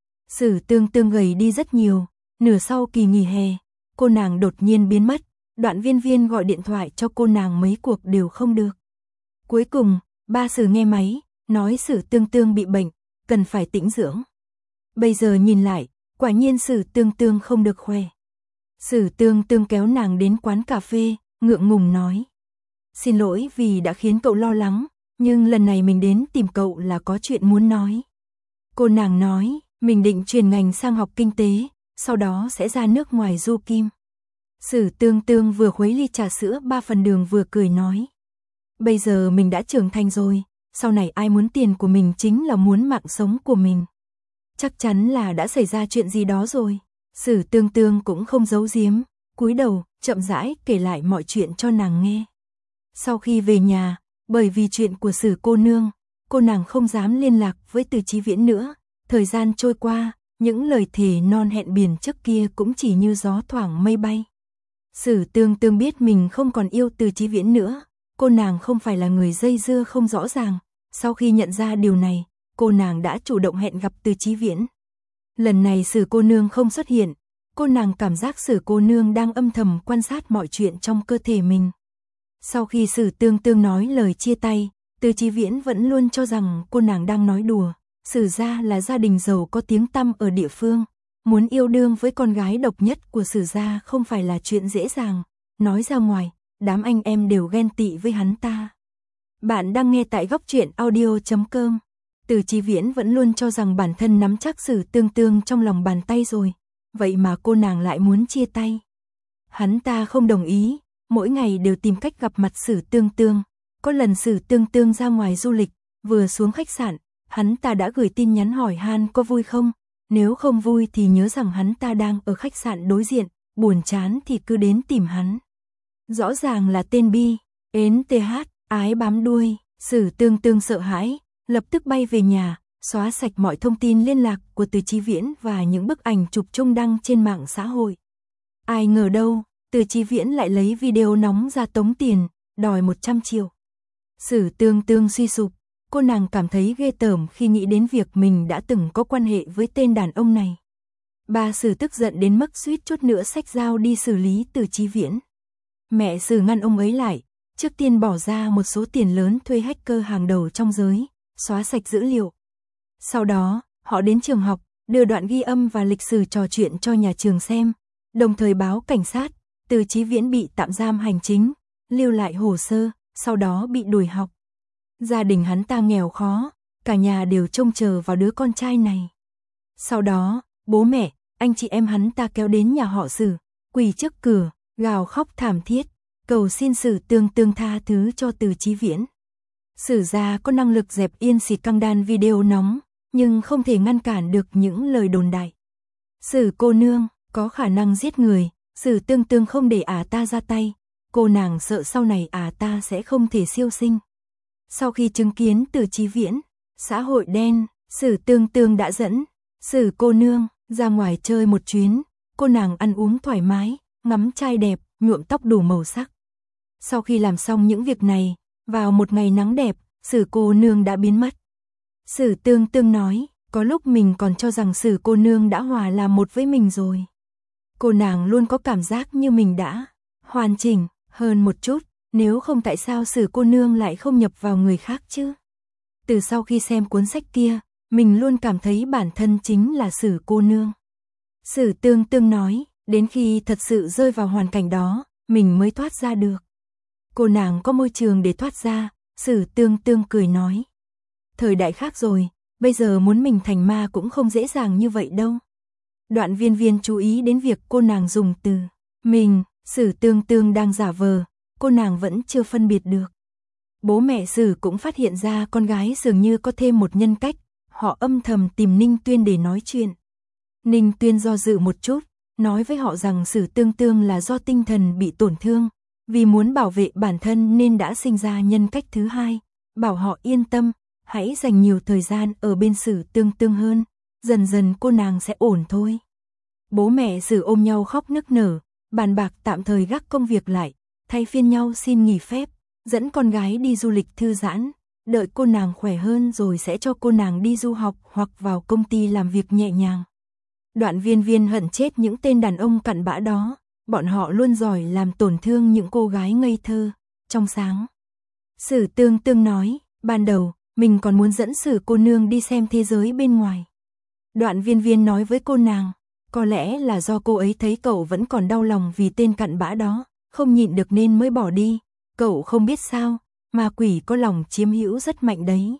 Sử Tương Tương gầy đi rất nhiều, nửa sau kỳ nghỉ hè, cô nàng đột nhiên biến mất, Đoạn Viên Viên gọi điện thoại cho cô nàng mấy cuộc đều không được. Cuối cùng, ba Sử nghe máy, nói Sử Tương Tương bị bệnh, cần phải tĩnh dưỡng. Bây giờ nhìn lại, quả nhiên Sử Tương Tương không được khỏe. Sử Tương Tương kéo nàng đến quán cà phê, ngượng ngùng nói: "Xin lỗi vì đã khiến cậu lo lắng, nhưng lần này mình đến tìm cậu là có chuyện muốn nói." Cô nàng nói, mình định chuyển ngành sang học kinh tế, sau đó sẽ ra nước ngoài du kim. Sử Tương Tương vừa khuấy ly trà sữa ba phần đường vừa cười nói: "Bây giờ mình đã trưởng thành rồi, sau này ai muốn tiền của mình chính là muốn mạng sống của mình. Chắc chắn là đã xảy ra chuyện gì đó rồi." Sử Tương Tương cũng không giấu giếm, cúi đầu, chậm rãi kể lại mọi chuyện cho nàng nghe. Sau khi về nhà, bởi vì chuyện của Sử cô nương, cô nàng không dám liên lạc với Từ Chí Viễn nữa. Thời gian trôi qua, những lời thề non hẹn biển trước kia cũng chỉ như gió thoảng mây bay. Sử Tương Tương biết mình không còn yêu Từ Chí Viễn nữa, cô nàng không phải là người dây dưa không rõ ràng. Sau khi nhận ra điều này, cô nàng đã chủ động hẹn gặp Từ Chí Viễn. Lần này Sử cô nương không xuất hiện, cô nàng cảm giác Sử cô nương đang âm thầm quan sát mọi chuyện trong cơ thể mình. Sau khi Sử Tương Tương nói lời chia tay, Từ Chí Viễn vẫn luôn cho rằng cô nàng đang nói đùa. Sử gia là gia đình giàu có tiếng tăm ở địa phương, muốn yêu đương với con gái độc nhất của Sử gia không phải là chuyện dễ dàng, nói ra ngoài, đám anh em đều ghen tị với hắn ta. Bạn đang nghe tại góc truyện audio chấm com. Từ Chí Viễn vẫn luôn cho rằng bản thân nắm chắc Sử Tương Tương trong lòng bàn tay rồi, vậy mà cô nàng lại muốn chia tay. Hắn ta không đồng ý, mỗi ngày đều tìm cách gặp mặt Sử Tương Tương. Có lần Sử Tương Tương ra ngoài du lịch, vừa xuống khách sạn, hắn ta đã gửi tin nhắn hỏi han có vui không, nếu không vui thì nhớ rằng hắn ta đang ở khách sạn đối diện, buồn chán thì cứ đến tìm hắn. Rõ ràng là tên Bi, ến th, ái bám đuôi. Sử Tương Tương sợ hãi, lập tức bay về nhà, xóa sạch mọi thông tin liên lạc của Từ Chí Viễn và những bức ảnh chụp chung đăng trên mạng xã hội. Ai ngờ đâu, Từ Chí Viễn lại lấy video nóng ra tống tiền, đòi một trăm triệu. Sử Tương Tương suy sụp, cô nàng cảm thấy ghê tởm khi nghĩ đến việc mình đã từng có quan hệ với tên đàn ông này. Ba Sử tức giận đến mức suýt chút nữa xách dao đi xử lý Từ Chí Viễn. Mẹ Sử ngăn ông ấy lại, trước tiên bỏ ra một số tiền lớn thuê hacker hàng đầu trong giới, xóa sạch dữ liệu. Sau đó, họ đến trường học, đưa đoạn ghi âm và lịch sử trò chuyện cho nhà trường xem, đồng thời báo cảnh sát, Từ Chí Viễn bị tạm giam hành chính, lưu lại hồ sơ, sau đó bị đuổi học. Gia đình hắn ta nghèo khó, cả nhà đều trông chờ vào đứa con trai này. Sau đó, bố mẹ, anh chị em hắn ta kéo đến nhà họ Sử, quỳ trước cửa, gào khóc thảm thiết, cầu xin Sử Tương Tương tha thứ cho Từ Chí Viễn. Sử gia có năng lực dẹp yên xịt căng đan video nóng, nhưng không thể ngăn cản được những lời đồn đại. Sử cô nương có khả năng giết người, Sử Tương Tương không để ả ta ra tay, cô nàng sợ sau này ả ta sẽ không thể siêu sinh. Sau khi chứng kiến Từ Chí Viễn, xã hội đen, Sử Tương Tương đã dẫn Sử cô nương ra ngoài chơi một chuyến, cô nàng ăn uống thoải mái, ngắm trai đẹp, nhuộm tóc đủ màu sắc. Sau khi làm xong những việc này, vào một ngày nắng đẹp, Sử cô nương đã biến mất. Sử Tương Tương nói, có lúc mình còn cho rằng Sử cô nương đã hòa làm một với mình rồi. Cô nàng luôn có cảm giác như mình đã hoàn chỉnh hơn một chút, nếu không tại sao Sử cô nương lại không nhập vào người khác chứ? Từ sau khi xem cuốn sách kia, mình luôn cảm thấy bản thân chính là Sử cô nương. Sử Tương Tương nói, đến khi thật sự rơi vào hoàn cảnh đó, mình mới thoát ra được. Cô nàng có môi trường để thoát ra, Sử Tương Tương cười nói. Thời đại khác rồi, bây giờ muốn mình thành ma cũng không dễ dàng như vậy đâu. Đoạn Viên Viên chú ý đến việc cô nàng dùng từ mình, Sử Tương Tương đang giả vờ, cô nàng vẫn chưa phân biệt được. Bố mẹ Sử cũng phát hiện ra con gái dường như có thêm một nhân cách, họ âm thầm tìm Ninh Tuyên để nói chuyện. Ninh Tuyên do dự một chút, nói với họ rằng Sử Tương Tương là do tinh thần bị tổn thương, vì muốn bảo vệ bản thân nên đã sinh ra nhân cách thứ hai, bảo họ yên tâm, hãy dành nhiều thời gian ở bên Sử Tương Tương hơn, dần dần cô nàng sẽ ổn thôi. Bố mẹ Sử ôm nhau khóc nức nở, bàn bạc tạm thời gác công việc lại, thay phiên nhau xin nghỉ phép, dẫn con gái đi du lịch thư giãn, đợi cô nàng khỏe hơn rồi sẽ cho cô nàng đi du học hoặc vào công ty làm việc nhẹ nhàng. Đoạn Viên Viên hận chết những tên đàn ông cặn bã đó, bọn họ luôn giỏi làm tổn thương những cô gái ngây thơ, trong sáng. Sử Tương Tương nói, ban đầu, mình còn muốn dẫn Sử cô nương đi xem thế giới bên ngoài. Đoạn Viên Viên nói với cô nàng, có lẽ là do cô ấy thấy cậu vẫn còn đau lòng vì tên cặn bã đó, không nhịn được nên mới bỏ đi. Cậu không biết sao, ma quỷ có lòng chiếm hữu rất mạnh đấy.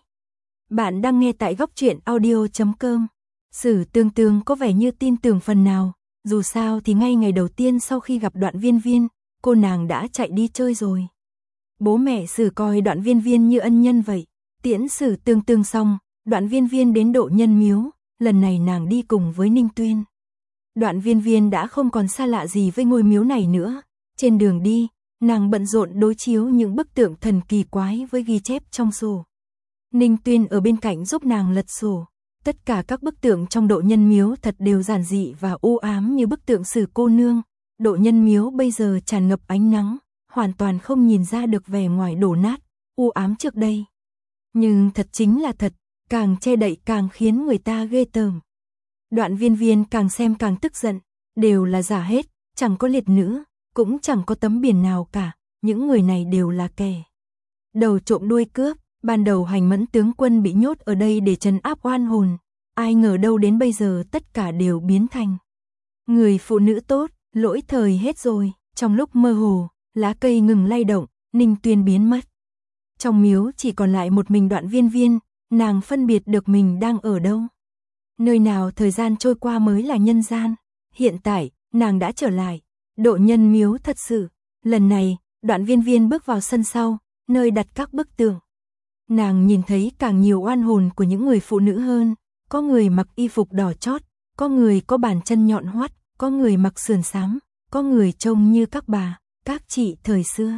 Bạn đang nghe tại góc truyện audio chấm com. Sử Tương Tương có vẻ như tin tưởng phần nào, dù sao thì ngay ngày đầu tiên sau khi gặp Đoạn Viên Viên, cô nàng đã chạy đi chơi rồi. Bố mẹ Sử coi Đoạn Viên Viên như ân nhân vậy, tiễn Sử Tương Tương xong, Đoạn Viên Viên đến Độ Nhân Miếu, lần này nàng đi cùng với Ninh Tuyên. Đoạn Viên Viên đã không còn xa lạ gì với ngôi miếu này nữa, trên đường đi, nàng bận rộn đối chiếu những bức tượng thần kỳ quái với ghi chép trong sổ. Ninh Tuyên ở bên cạnh giúp nàng lật sổ. Tất cả các bức tượng trong Độ Nhân Miếu thật đều giản dị và u ám như bức tượng Sử cô nương. Độ Nhân Miếu bây giờ tràn ngập ánh nắng, hoàn toàn không nhìn ra được vẻ ngoài đổ nát, u ám trước đây. Nhưng thật chính là thật, càng che đậy càng khiến người ta ghê tởm. Đoạn Viên Viên càng xem càng tức giận, đều là giả hết, chẳng có liệt nữ, cũng chẳng có tấm biển nào cả, những người này đều là kẻ đầu trộm đuôi cướp. Ban đầu Hành Mẫn tướng quân bị nhốt ở đây để trấn áp oan hồn, ai ngờ đâu đến bây giờ tất cả đều biến thành người phụ nữ tốt, lỗi thời hết rồi. Trong lúc mơ hồ, lá cây ngừng lay động, Ninh Tuyên biến mất. Trong miếu chỉ còn lại một mình Đoạn Viên Viên, nàng phân biệt được mình đang ở đâu. Nơi nào thời gian trôi qua mới là nhân gian. Hiện tại, nàng đã trở lại, Độ Nhân Miếu thật sự. Lần này, Đoạn Viên Viên bước vào sân sau, nơi đặt các bức tượng. Nàng nhìn thấy càng nhiều oan hồn của những người phụ nữ hơn, có người mặc y phục đỏ chót, có người có bàn chân nhọn hoắt, có người mặc sườn xám, có người trông như các bà, các chị thời xưa.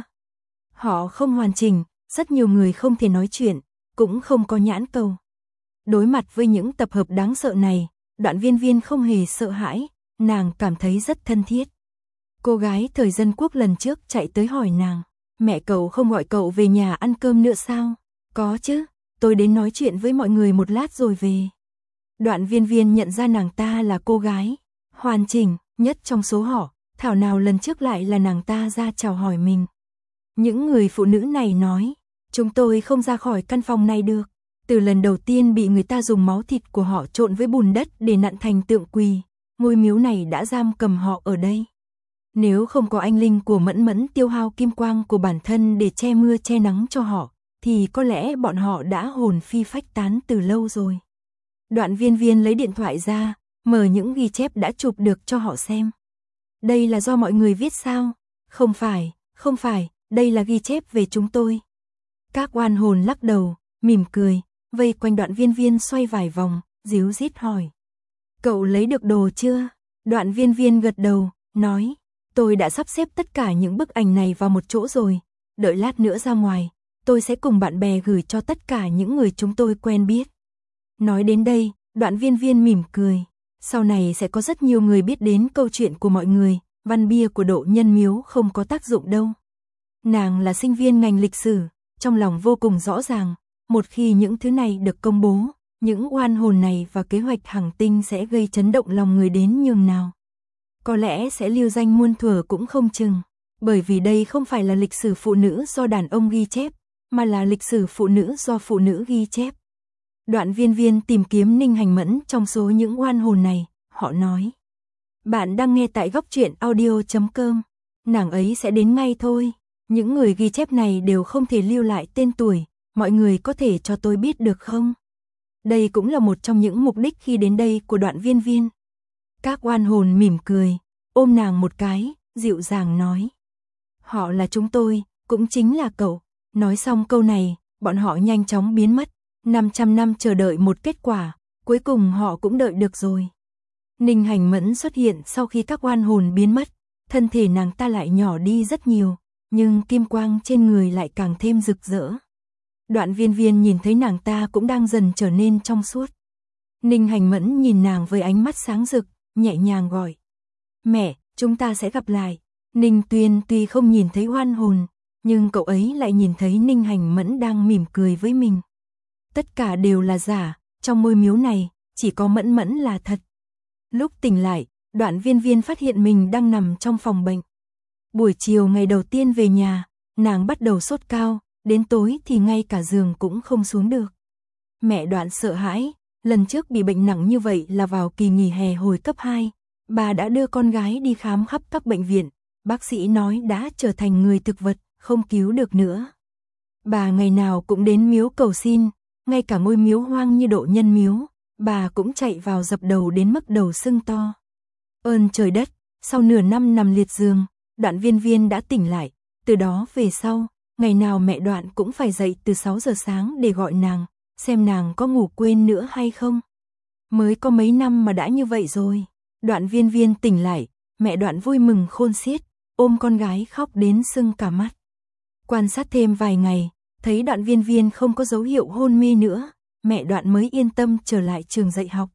Họ không hoàn chỉnh, rất nhiều người không thể nói chuyện, cũng không có nhãn cầu. Đối mặt với những tập hợp đáng sợ này, Đoạn Viên Viên không hề sợ hãi, nàng cảm thấy rất thân thiết. Cô gái thời Dân Quốc lần trước chạy tới hỏi nàng, mẹ cậu không gọi cậu về nhà ăn cơm nữa sao? Có chứ, tôi đến nói chuyện với mọi người một lát rồi về. Đoạn Viên Viên nhận ra nàng ta là cô gái hoàn chỉnh nhất trong số họ, thảo nào lần trước lại là nàng ta ra chào hỏi mình. Những người phụ nữ này nói, chúng tôi không ra khỏi căn phòng này được. Từ lần đầu tiên bị người ta dùng máu thịt của họ trộn với bùn đất để nặn thành tượng quỳ, ngôi miếu này đã giam cầm họ ở đây. Nếu không có anh linh của Mẫn Mẫn tiêu hao kim quang của bản thân để che mưa che nắng cho họ, thì có lẽ bọn họ đã hồn phi phách tán từ lâu rồi. Đoạn Viên Viên lấy điện thoại ra, mở những ghi chép đã chụp được cho họ xem. Đây là do mọi người viết sao? Không phải, không phải, đây là ghi chép về chúng tôi. Các oan hồn lắc đầu, mỉm cười, vây quanh Đoạn Viên Viên xoay vài vòng, díu dít hỏi. Cậu lấy được đồ chưa? Đoạn Viên Viên gật đầu, nói, tôi đã sắp xếp tất cả những bức ảnh này vào một chỗ rồi, đợi lát nữa ra ngoài, tôi sẽ cùng bạn bè gửi cho tất cả những người chúng tôi quen biết. Nói đến đây, Đoạn Viên Viên mỉm cười, sau này sẽ có rất nhiều người biết đến câu chuyện của mọi người, văn bia của Độ Nhân Miếu không có tác dụng đâu. Nàng là sinh viên ngành lịch sử, trong lòng vô cùng rõ ràng, một khi những thứ này được công bố, những oan hồn này và kế hoạch Hằng Tinh sẽ gây chấn động lòng người đến nhường nào. Có lẽ sẽ lưu danh muôn thuở cũng không chừng, bởi vì đây không phải là lịch sử phụ nữ do đàn ông ghi chép, mà là lịch sử phụ nữ do phụ nữ ghi chép. Đoạn Viên Viên tìm kiếm Ninh Hành Mẫn trong số những oan hồn này, họ nói. Bạn đang nghe tại góc truyện audio chấm com, nàng ấy sẽ đến ngay thôi, những người ghi chép này đều không thể lưu lại tên tuổi, mọi người có thể cho tôi biết được không? Đây cũng là một trong những mục đích khi đến đây của Đoạn Viên Viên. Các oan hồn mỉm cười, ôm nàng một cái, dịu dàng nói. Họ là chúng tôi, cũng chính là cậu. Nói xong câu này, bọn họ nhanh chóng biến mất. năm trăm năm chờ đợi một kết quả, cuối cùng họ cũng đợi được rồi. Ninh Hành Mẫn xuất hiện sau khi các oan hồn biến mất, thân thể nàng ta lại nhỏ đi rất nhiều, nhưng kim quang trên người lại càng thêm rực rỡ. Đoạn Viên Viên nhìn thấy nàng ta cũng đang dần trở nên trong suốt. Ninh Hành Mẫn nhìn nàng với ánh mắt sáng rực, nhẹ nhàng gọi. Mẹ, chúng ta sẽ gặp lại. Ninh Tuyên tuy không nhìn thấy oan hồn, nhưng cậu ấy lại nhìn thấy Ninh Hành Mẫn đang mỉm cười với mình. Tất cả đều là giả, trong ngôi miếu này, chỉ có Mẫn Mẫn là thật. Lúc tỉnh lại, Đoạn Viên Viên phát hiện mình đang nằm trong phòng bệnh. Buổi chiều ngày đầu tiên về nhà, nàng bắt đầu sốt cao, đến tối thì ngay cả giường cũng không xuống được. Mẹ Đoạn sợ hãi, lần trước bị bệnh nặng như vậy là vào kỳ nghỉ hè hồi cấp hai. Bà đã đưa con gái đi khám khắp các bệnh viện, bác sĩ nói đã trở thành người thực vật, không cứu được nữa. Bà ngày nào cũng đến miếu cầu xin, ngay cả ngôi miếu hoang như Độ Nhân miếu, bà cũng chạy vào dập đầu đến mức đầu sưng to. Ơn trời đất, sau nửa năm nằm liệt giường, Đoạn Viên Viên đã tỉnh lại, từ đó về sau, ngày nào mẹ Đoạn cũng phải dậy từ sáu giờ sáng để gọi nàng, xem nàng có ngủ quên nữa hay không. Mới có mấy năm mà đã như vậy rồi. Đoạn Viên Viên tỉnh lại, mẹ Đoạn vui mừng khôn xiết, ôm con gái khóc đến sưng cả mắt. Quan sát thêm vài ngày, thấy Đoạn Viên Viên không có dấu hiệu hôn mê nữa, mẹ Đoạn mới yên tâm trở lại trường dạy học.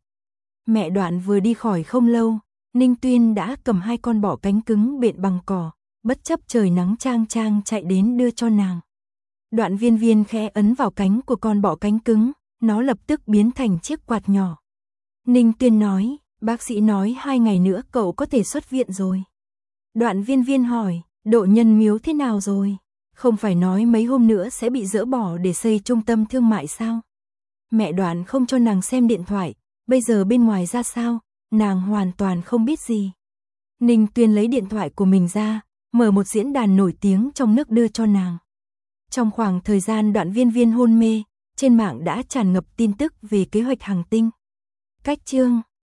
Mẹ Đoạn vừa đi khỏi không lâu, Ninh Tuyên đã cầm hai con bọ cánh cứng bện bằng cỏ, bất chấp trời nắng chang chang chạy đến đưa cho nàng. Đoạn Viên Viên khẽ ấn vào cánh của con bọ cánh cứng, nó lập tức biến thành chiếc quạt nhỏ. Ninh Tuyên nói, bác sĩ nói hai ngày nữa cậu có thể xuất viện rồi. Đoạn Viên Viên hỏi, Độ Nhân miếu thế nào rồi? Không phải nói mấy hôm nữa sẽ bị dỡ bỏ để xây trung tâm thương mại sao? Mẹ Đoạn không cho nàng xem điện thoại, bây giờ bên ngoài ra sao, nàng hoàn toàn không biết gì. Ninh Tuyên lấy điện thoại của mình ra, mở một diễn đàn nổi tiếng trong nước đưa cho nàng. Trong khoảng thời gian Đoạn Viên Viên hôn mê, trên mạng đã tràn ngập tin tức về kế hoạch hành tinh. Cách chương